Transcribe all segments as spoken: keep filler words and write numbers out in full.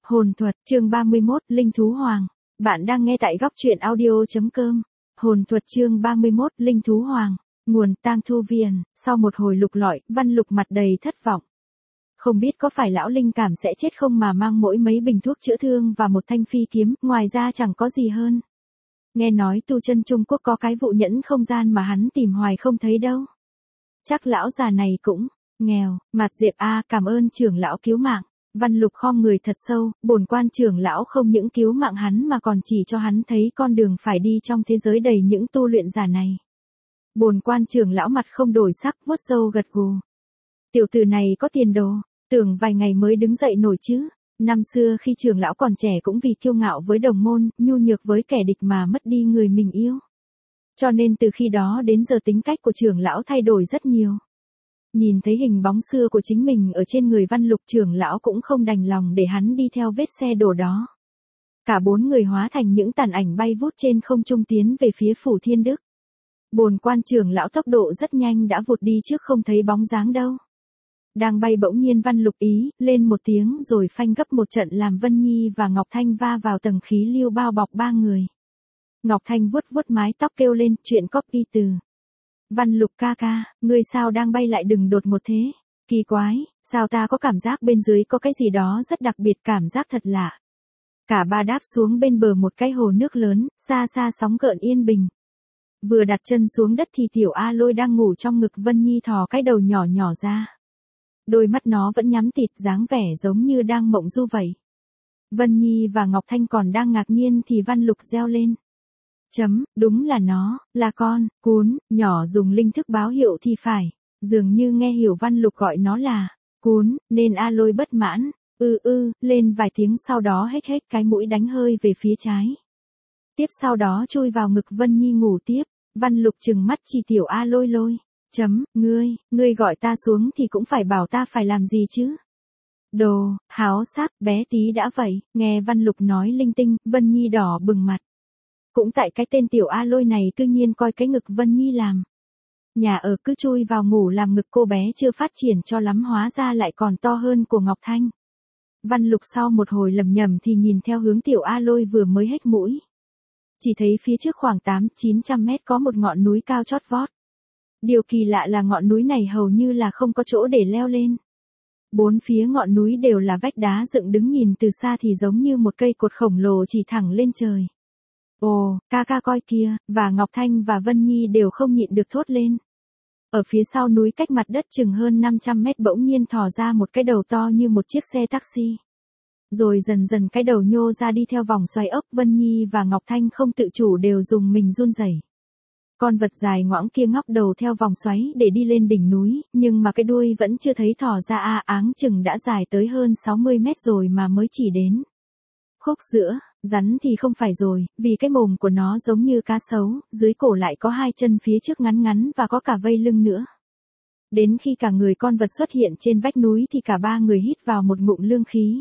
Hồn thuật, chương ba mươi mốt, Linh thú hoàng. Bạn đang nghe tại góc truyện audio.com. Hồn thuật chương ba mươi mốt, Linh thú hoàng. Nguồn Tang Thu Viền. Sau một hồi lục lọi, Văn Lục mặt đầy thất vọng. Không biết có phải lão linh cảm sẽ chết không mà mang mỗi mấy bình thuốc chữa thương và một thanh phi kiếm, ngoài ra chẳng có gì hơn. Nghe nói tu chân Trung Quốc có cái vụ nhẫn không gian mà hắn tìm hoài không thấy đâu. Chắc lão già này cũng nghèo. Mạt Diệp a, cảm ơn trưởng lão cứu mạng. Văn Lục khom người thật sâu, bổn quan trưởng lão không những cứu mạng hắn mà còn chỉ cho hắn thấy con đường phải đi trong thế giới đầy những tu luyện giả này. Bổn quan trưởng lão mặt không đổi sắc, vuốt râu gật gù. Tiểu tử này có tiền đồ, tưởng vài ngày mới đứng dậy nổi chứ. Năm xưa khi trưởng lão còn trẻ cũng vì kiêu ngạo với đồng môn, nhu nhược với kẻ địch mà mất đi người mình yêu. Cho nên từ khi đó đến giờ tính cách của trưởng lão thay đổi rất nhiều. Nhìn thấy hình bóng xưa của chính mình ở trên người Văn Lục, trưởng lão cũng không đành lòng để hắn đi theo vết xe đổ đó. Cả bốn người hóa thành những tàn ảnh bay vút trên không trung tiến về phía Phủ Thiên Đức. Bồn quan trưởng lão tốc độ rất nhanh đã vụt đi trước không thấy bóng dáng đâu. Đang bay bỗng nhiên Văn Lục ý lên một tiếng rồi phanh gấp một trận làm Vân Nhi và Ngọc Thanh va vào tầng khí lưu bao bọc ba người. Ngọc Thanh vuốt vuốt mái tóc kêu lên, chuyện copy từ. Văn Lục ca ca, ngươi sao đang bay lại đừng đột một thế? Kỳ quái, sao ta có cảm giác bên dưới có cái gì đó rất đặc biệt, cảm giác thật lạ. Cả ba đáp xuống bên bờ một cái hồ nước lớn, xa xa sóng gợn yên bình. Vừa đặt chân xuống đất thì tiểu A Lôi đang ngủ trong ngực Vân Nhi thò cái đầu nhỏ nhỏ ra. Đôi mắt nó vẫn nhắm tịt, dáng vẻ giống như đang mộng du vậy. Vân Nhi và Ngọc Thanh còn đang ngạc nhiên thì Văn Lục reo lên. Chấm, đúng là nó, là con, cún, nhỏ dùng linh thức báo hiệu thì phải. Dường như nghe hiểu Văn Lục gọi nó là cún, nên A Lôi bất mãn, ư ư, lên vài tiếng sau đó hếch hếch cái mũi đánh hơi về phía trái. Tiếp sau đó chui vào ngực Vân Nhi ngủ tiếp. Văn Lục trừng mắt chỉ tiểu A Lôi Lôi. Chấm, ngươi, ngươi gọi ta xuống thì cũng phải bảo ta phải làm gì chứ. Đồ, háo sắc, bé tí đã vậy, nghe Văn Lục nói linh tinh, Vân Nhi đỏ bừng mặt. Cũng tại cái tên tiểu A Lôi này cư nhiên coi cái ngực Vân Nhi làm nhà ở, cứ chui vào ngủ làm ngực cô bé chưa phát triển cho lắm hóa ra lại còn to hơn của Ngọc Thanh. Văn Lục sau một hồi lầm nhầm thì nhìn theo hướng tiểu A Lôi vừa mới hếch mũi. Chỉ thấy phía trước khoảng tám chín trăm mét có một ngọn núi cao chót vót. Điều kỳ lạ là ngọn núi này hầu như là không có chỗ để leo lên. Bốn phía ngọn núi đều là vách đá dựng đứng, nhìn từ xa thì giống như một cây cột khổng lồ chỉ thẳng lên trời. Ồ, ca ca coi kìa, và Ngọc Thanh và Vân Nhi đều không nhịn được thốt lên. Ở phía sau núi cách mặt đất chừng hơn năm trăm mét bỗng nhiên thò ra một cái đầu to như một chiếc xe taxi. Rồi dần dần cái đầu nhô ra đi theo vòng xoay ốc, Vân Nhi và Ngọc Thanh không tự chủ đều dùng mình run rẩy. Con vật dài ngoãng kia ngóc đầu theo vòng xoáy để đi lên đỉnh núi, nhưng mà cái đuôi vẫn chưa thấy thò ra, a áng chừng đã dài tới hơn sáu mươi mét rồi mà mới chỉ đến khúc giữa. Rắn thì không phải rồi, vì cái mồm của nó giống như cá sấu, dưới cổ lại có hai chân phía trước ngắn ngắn và có cả vây lưng nữa. Đến khi cả người con vật xuất hiện trên vách núi thì cả ba người hít vào một ngụm lương khí.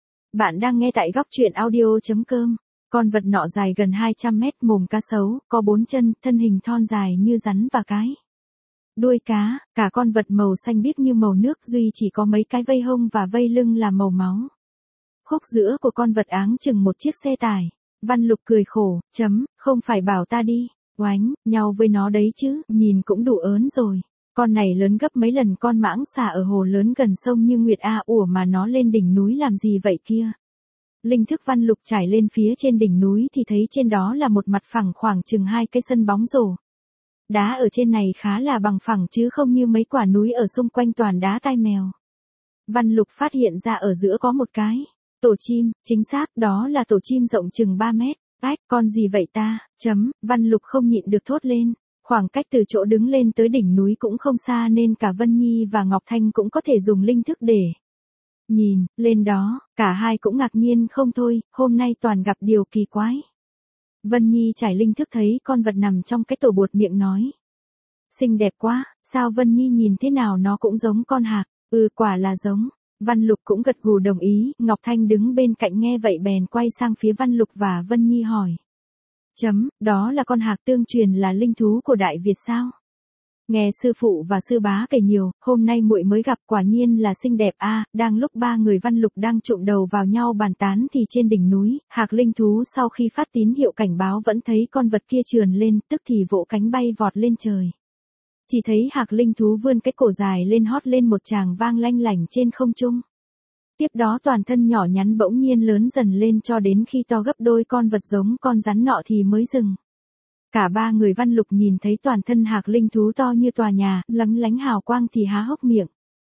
Bạn đang nghe tại góc truyện audio.com. Con vật nọ dài gần hai trăm mét, mồm cá sấu, có bốn chân, thân hình thon dài như rắn và cái đuôi cá, cả con vật màu xanh biếc như màu nước, duy chỉ có mấy cái vây hông và vây lưng là màu máu. Khúc giữa của con vật áng chừng một chiếc xe tải. Văn Lục cười khổ, chấm, không phải bảo ta đi oánh nhau với nó đấy chứ, nhìn cũng đủ ớn rồi. Con này lớn gấp mấy lần con mãng xà ở hồ lớn gần sông Như Nguyệt a, ủa mà nó lên đỉnh núi làm gì vậy kia. Linh thức Văn Lục trải lên phía trên đỉnh núi thì thấy trên đó là một mặt phẳng khoảng chừng hai cái sân bóng rổ. Đá ở trên này khá là bằng phẳng chứ không như mấy quả núi ở xung quanh toàn đá tai mèo. Văn Lục phát hiện ra ở giữa có một cái tổ chim, chính xác đó là tổ chim rộng chừng ba mét. Ách, con gì vậy ta, chấm, Văn Lục không nhịn được thốt lên. Khoảng cách từ chỗ đứng lên tới đỉnh núi cũng không xa nên cả Vân Nhi và Ngọc Thanh cũng có thể dùng linh thức để nhìn lên đó, cả hai cũng ngạc nhiên không thôi, hôm nay toàn gặp điều kỳ quái. Vân Nhi trải linh thức thấy con vật nằm trong cái tổ buột miệng nói. Xinh đẹp quá, sao Vân Nhi nhìn thế nào nó cũng giống con hạc, ừ quả là giống. Văn Lục cũng gật gù đồng ý, Ngọc Thanh đứng bên cạnh nghe vậy bèn quay sang phía Văn Lục và Vân Nhi hỏi. Chấm, đó là con hạc tương truyền là linh thú của Đại Việt sao? Nghe sư phụ và sư bá kể nhiều, hôm nay muội mới gặp, quả nhiên là xinh đẹp a. Đang lúc ba người Văn Lục đang chụm đầu vào nhau bàn tán thì trên đỉnh núi, Hạc linh thú sau khi phát tín hiệu cảnh báo vẫn thấy con vật kia trườn lên, tức thì vỗ cánh bay vọt lên trời. Chỉ thấy Hạc linh thú vươn cái cổ dài lên hót lên một tràng vang lanh lảnh trên không trung. Tiếp đó toàn thân nhỏ nhắn bỗng nhiên lớn dần lên cho đến khi to gấp đôi con vật giống con rắn nọ thì mới dừng. Cả ba người Văn Lục nhìn thấy toàn thân Hạc linh thú to như tòa nhà, lấm lánh hào quang thì há hốc miệng.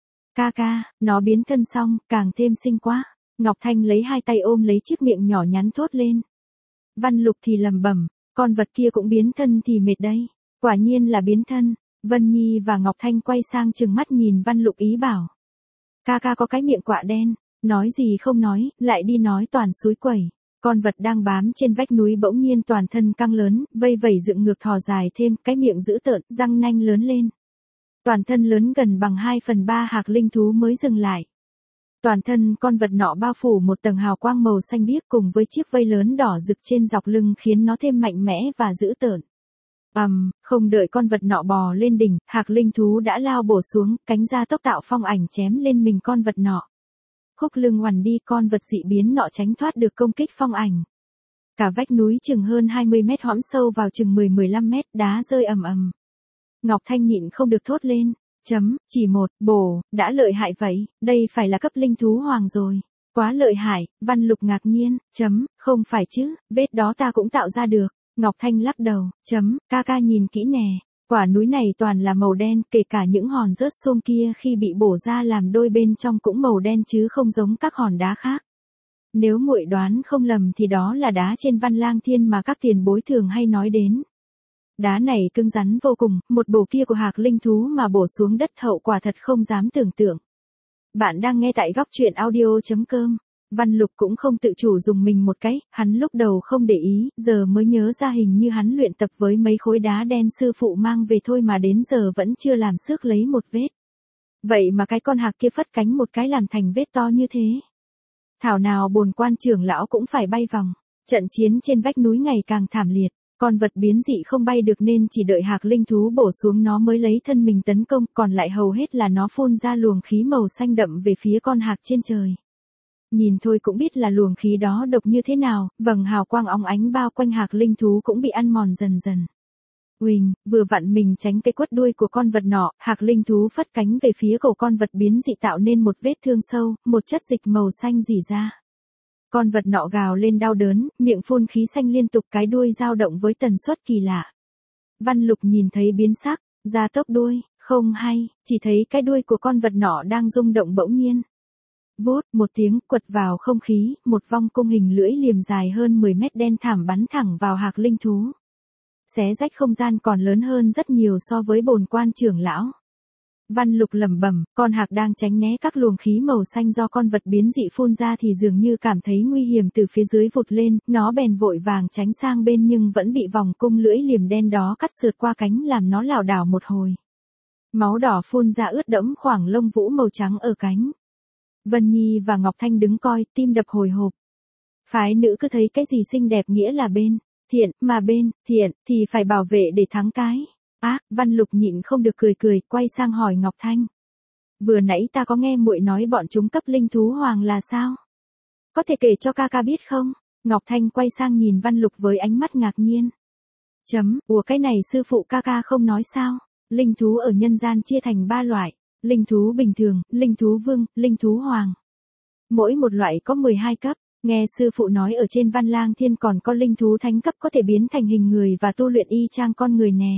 Ca ca, nó biến thân xong, càng thêm xinh quá. Ngọc Thanh lấy hai tay ôm lấy chiếc miệng nhỏ nhắn thốt lên. Văn Lục thì lầm bẩm, con vật kia cũng biến thân thì mệt đấy. Quả nhiên là biến thân. Vân Nhi và Ngọc Thanh quay sang trừng mắt nhìn Văn Lục ý bảo. Ca ca có cái miệng quạ đen, nói gì không nói, lại đi nói toàn xúi quẩy. Con vật đang bám trên vách núi bỗng nhiên toàn thân căng lớn, vây vẩy dựng ngược thò dài thêm, cái miệng dữ tợn, răng nanh lớn lên. Toàn thân lớn gần bằng hai phần ba Hạc linh thú mới dừng lại. Toàn thân con vật nọ bao phủ một tầng hào quang màu xanh biếc cùng với chiếc vây lớn đỏ rực trên dọc lưng khiến nó thêm mạnh mẽ và dữ tợn. Ầm, um, không đợi con vật nọ bò lên đỉnh, Hạc linh thú đã lao bổ xuống, cánh ra tốc tạo phong ảnh chém lên mình con vật nọ. Khúc lưng ngoằn đi, con vật dị biến nọ tránh thoát được công kích phong ảnh. Cả vách núi chừng hơn hai mươi mét hõm sâu vào chừng mười mười lăm mét, đá rơi ầm ầm. Ngọc Thanh nhịn không được thốt lên, chấm, chỉ một, bổ, đã lợi hại vậy, đây phải là cấp linh thú hoàng rồi. Quá lợi hại, Văn Lục ngạc nhiên, chấm, không phải chứ, vết đó ta cũng tạo ra được. Ngọc Thanh lắc đầu, chấm, ca ca nhìn kỹ nè. Quả núi này toàn là màu đen, kể cả những hòn rớt xôm kia khi bị bổ ra làm đôi bên trong cũng màu đen chứ không giống các hòn đá khác. Nếu muội đoán không lầm thì đó là đá trên Văn Lang Thiên mà các tiền bối thường hay nói đến. Đá này cứng rắn vô cùng, một bổ kia của Hạc linh thú mà bổ xuống đất hậu quả thật không dám tưởng tượng. Bạn đang nghe tại góc truyện audio chấm com. Văn Lục cũng không tự chủ dùng mình một cái, hắn lúc đầu không để ý, giờ mới nhớ ra hình như hắn luyện tập với mấy khối đá đen sư phụ mang về thôi mà đến giờ vẫn chưa làm xước lấy một vết. Vậy mà cái con hạc kia phất cánh một cái làm thành vết to như thế. Thảo nào bồn quan trưởng lão cũng phải bay vòng. Trận chiến trên vách núi ngày càng thảm liệt, con vật biến dị không bay được nên chỉ đợi Hạc linh thú bổ xuống nó mới lấy thân mình tấn công, còn lại hầu hết là nó phun ra luồng khí màu xanh đậm về phía con hạc trên trời. Nhìn thôi cũng biết là luồng khí đó độc như thế nào, vầng hào quang óng ánh bao quanh Hạc linh thú cũng bị ăn mòn dần dần. Uỳnh, vừa vặn mình tránh cái quất đuôi của con vật nọ, Hạc linh thú phất cánh về phía cổ con vật biến dị tạo nên một vết thương sâu, một chất dịch màu xanh rỉ ra. Con vật nọ gào lên đau đớn, miệng phun khí xanh liên tục, cái đuôi dao động với tần suất kỳ lạ. Văn Lục nhìn thấy biến sắc, ra tốc đuôi, không hay, chỉ thấy cái đuôi của con vật nọ đang rung động bỗng nhiên. Vút, một tiếng quật vào không khí, một vong cung hình lưỡi liềm dài hơn mười mét đen thảm bắn thẳng vào Hạc linh thú. Xé rách không gian còn lớn hơn rất nhiều so với bồn quan trưởng lão. Văn Lục lẩm bẩm, con hạc đang tránh né các luồng khí màu xanh do con vật biến dị phun ra thì dường như cảm thấy nguy hiểm từ phía dưới vụt lên, nó bèn vội vàng tránh sang bên nhưng vẫn bị vòng cung lưỡi liềm đen đó cắt sượt qua cánh làm nó lảo đảo một hồi. Máu đỏ phun ra ướt đẫm khoảng lông vũ màu trắng ở cánh. Vân Nhi và Ngọc Thanh đứng coi, tim đập hồi hộp. Phái nữ cứ thấy cái gì xinh đẹp nghĩa là bên thiện, mà bên thiện thì phải bảo vệ để thắng cái. Á, à, Văn Lục nhịn không được cười cười, quay sang hỏi Ngọc Thanh. Vừa nãy ta có nghe muội nói bọn chúng cấp linh thú hoàng là sao? Có thể kể cho ca ca biết không? Ngọc Thanh quay sang nhìn Văn Lục với ánh mắt ngạc nhiên. Chấm, ủa cái này sư phụ ca ca không nói sao? Linh thú ở nhân gian chia thành ba loại. Linh thú bình thường, linh thú vương, linh thú hoàng. Mỗi một loại có mười hai cấp. Nghe sư phụ nói ở trên Văn Lang Thiên còn có linh thú thánh cấp có thể biến thành hình người và tu luyện y chang con người nè.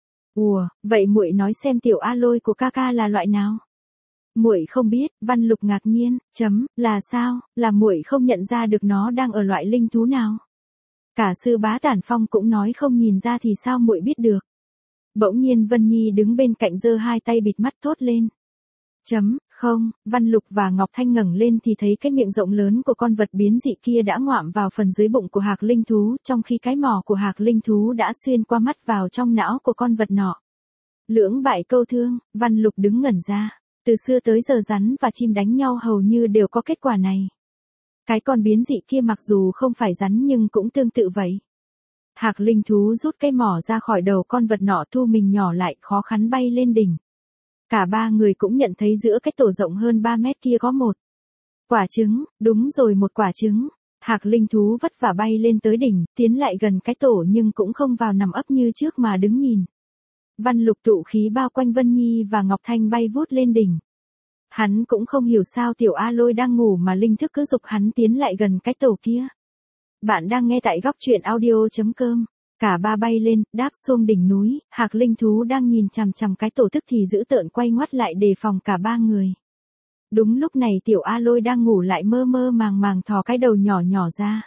Ủa, vậy muội nói xem tiểu A Lôi của ca ca là loại nào? Muội không biết, Văn Lục ngạc nhiên, chấm, là sao, là muội không nhận ra được nó đang ở loại linh thú nào? Cả sư bá Tản Phong cũng nói không nhìn ra thì sao muội biết được? Bỗng nhiên Vân Nhi đứng bên cạnh giơ hai tay bịt mắt thốt lên. Chấm, không, Văn Lục và Ngọc Thanh ngẩng lên thì thấy cái miệng rộng lớn của con vật biến dị kia đã ngoạm vào phần dưới bụng của Hạc linh thú, trong khi cái mỏ của Hạc linh thú đã xuyên qua mắt vào trong não của con vật nọ. Lưỡng bại câu thương, Văn Lục đứng ngẩn ra. Từ xưa tới giờ rắn và chim đánh nhau hầu như đều có kết quả này. Cái con biến dị kia mặc dù không phải rắn nhưng cũng tương tự vậy. Hạc linh thú rút cái mỏ ra khỏi đầu con vật nọ, thu mình nhỏ lại, khó khăn bay lên đỉnh. Cả ba người cũng nhận thấy giữa cái tổ rộng hơn ba mét kia có một quả trứng, đúng rồi, một quả trứng. Hạc linh thú vất vả bay lên tới đỉnh, tiến lại gần cái tổ nhưng cũng không vào nằm ấp như trước mà đứng nhìn. Văn Lục tụ khí bao quanh Vân Nhi và Ngọc Thanh bay vút lên đỉnh. Hắn cũng không hiểu sao tiểu A Lôi đang ngủ mà linh thức cứ giục hắn tiến lại gần cái tổ kia. Bạn đang nghe tại góc truyện audio.com. Cả ba bay lên, đáp xuống đỉnh núi, Hạc linh thú đang nhìn chằm chằm cái tổ tức thì dữ tợn quay ngoắt lại đề phòng cả ba người. Đúng lúc này tiểu A Lôi đang ngủ lại mơ mơ màng màng thò cái đầu nhỏ nhỏ ra.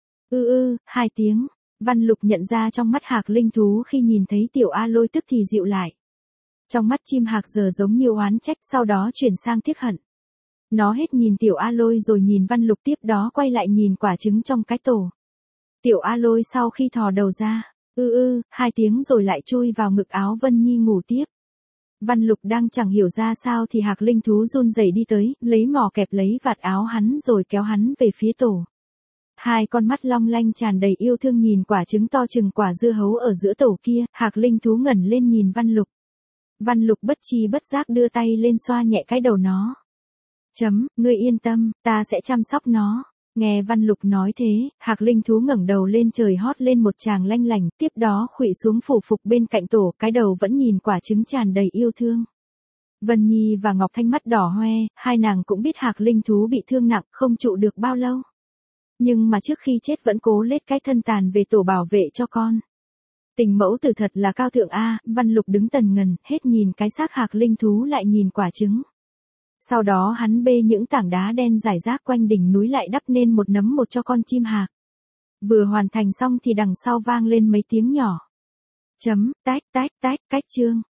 Ư ư, hai tiếng. Văn Lục nhận ra trong mắt Hạc linh thú khi nhìn thấy tiểu A Lôi tức thì dịu lại. Trong mắt chim Hạc giờ giống như oán trách, sau đó chuyển sang tiếc hận. Nó hết nhìn tiểu A Lôi rồi nhìn Văn Lục, tiếp đó quay lại nhìn quả trứng trong cái tổ. Tiểu A Lôi sau khi thò đầu ra, ư ư, hai tiếng rồi lại chui vào ngực áo Vân Nhi ngủ tiếp. Văn Lục đang chẳng hiểu ra sao thì Hạc linh thú run rẩy đi tới, lấy mỏ kẹp lấy vạt áo hắn rồi kéo hắn về phía tổ. Hai con mắt long lanh tràn đầy yêu thương nhìn quả trứng to chừng quả dưa hấu ở giữa tổ kia, Hạc linh thú ngẩng lên nhìn Văn Lục. Văn Lục bất chi bất giác đưa tay lên xoa nhẹ cái đầu nó. Chấm, ngươi yên tâm, ta sẽ chăm sóc nó. Nghe Văn Lục nói thế, Hạc linh thú ngẩng đầu lên trời hót lên một tràng lanh lảnh, tiếp đó khuỵu xuống phủ phục bên cạnh tổ, cái đầu vẫn nhìn quả trứng tràn đầy yêu thương. Vân Nhi và Ngọc Thanh mắt đỏ hoe, hai nàng cũng biết Hạc linh thú bị thương nặng, không trụ được bao lâu. Nhưng mà trước khi chết vẫn cố lết cái thân tàn về tổ bảo vệ cho con. Tình mẫu tử thật là cao thượng a. Văn Lục đứng tần ngần, hết nhìn cái xác Hạc linh thú lại nhìn quả trứng. Sau đó hắn bê những tảng đá đen rải rác quanh đỉnh núi lại đắp nên một nấm một cho con chim Hạc. Vừa hoàn thành xong thì đằng sau vang lên mấy tiếng nhỏ. Chấm, tách tách tách, cách chương.